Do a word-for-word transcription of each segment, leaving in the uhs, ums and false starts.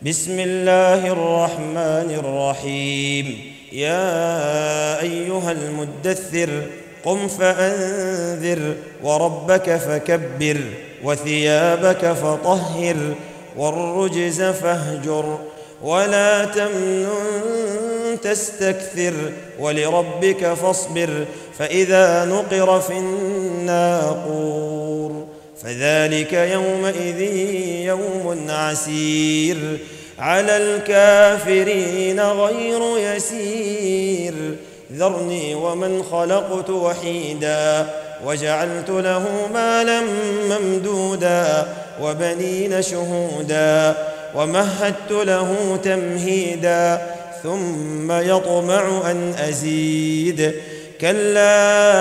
بسم الله الرحمن الرحيم. يا أيها المدثر قم فأنذر وربك فكبر وثيابك فطهر والرجز فاهجر ولا تمنن تستكثر ولربك فاصبر فإذا نقر في الناقور فذلك يومئذ يوم عسير على الكافرين غير يسير ذرني ومن خلقت وحيدا وجعلت له مالا ممدودا وبنين شهودا ومهدت له تمهيدا ثم يطمع أن أزيد كلا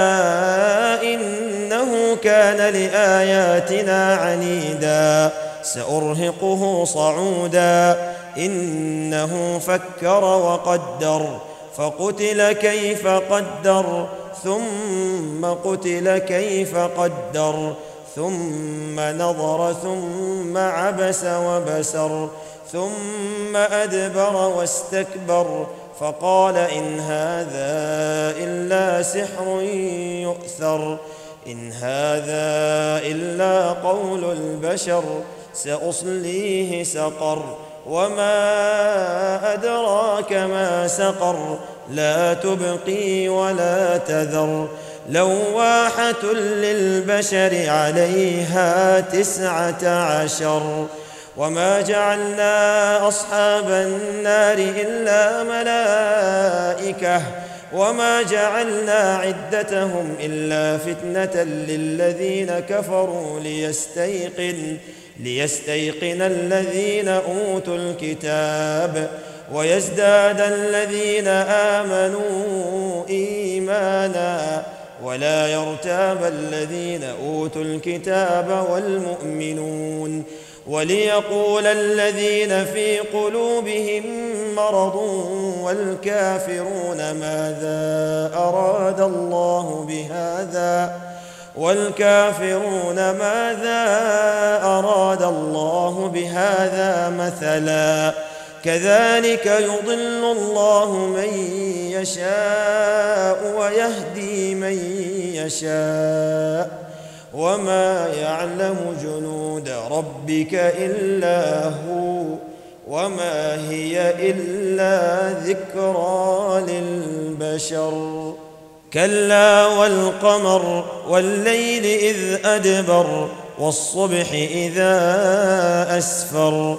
إنه كان لآياتنا عنيدا سأرهقه صعودا إنه فكر وقدر فقتل كيف قدر ثم قتل كيف قدر ثم نظر ثم عبس وبسر ثم أدبر واستكبر فقال إن هذا إلا سحر يؤثر إن هذا إلا قول البشر سأصليه سقر وما أدراك ما سقر لا تبقي ولا تذر لواحة للبشر عليها تسعة عشر وما جعلنا أصحاب النار إلا ملائكة وما جعلنا عدتهم إلا فتنة للذين كفروا ليستيقن ليستيقن الذين أوتوا الكتاب ويزداد الذين آمنوا إيمانا ولا يرتاب الذين أوتوا الكتاب والمؤمنون وليقول الذين في قلوبهم مرض والكافرون ماذا أراد الله بهذا والكافرون ماذا أراد الله بهذا مثلا كذلك يضل الله من يشاء ويهدي من يشاء وما يعلم جنود ربك إلا هو وما هي إلا ذكرى للبشر كلا والقمر والليل إذ أدبر والصبح إذا أسفر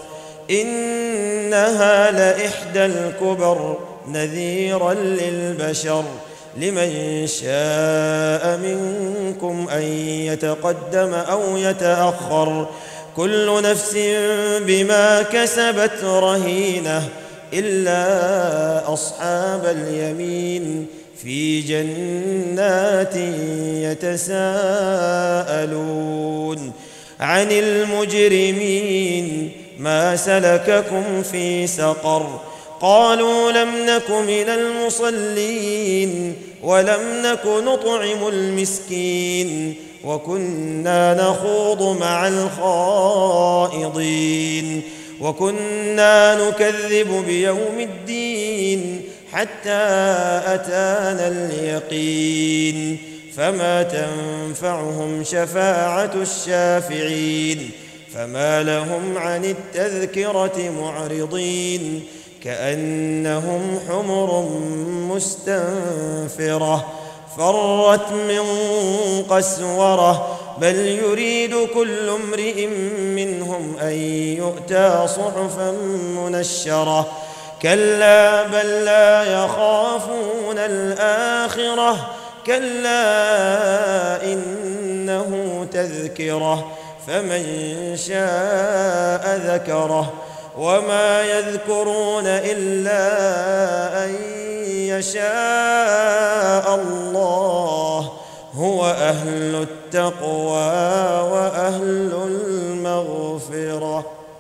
إنها لإحدى الكبر نذيرا للبشر لمن شاء منكم أن يتقدم أو يتأخر كل نفس بما كسبت رهينة إلا أصحاب اليمين في جنات يتساءلون عن المجرمين ما سلككم في سقر قالوا لم نك من المصلين ولم نك نطعم المسكين وكنا نخوض مع الخائضين وكنا نكذب بيوم الدين حتى أتانا اليقين فما تنفعهم شفاعة الشافعين فما لهم عن التذكرة معرضين كأنهم حمر مستنفرة فرت من قسورة بل يريد كل امرئ منهم أن يؤتى صحفا منشرة كلا بل لا يخافون الآخرة كلا إنه تذكرة فمن شاء ذكره وما يذكرون إلا أن يشاء الله هو أهل التقوى وأهل المغفرة.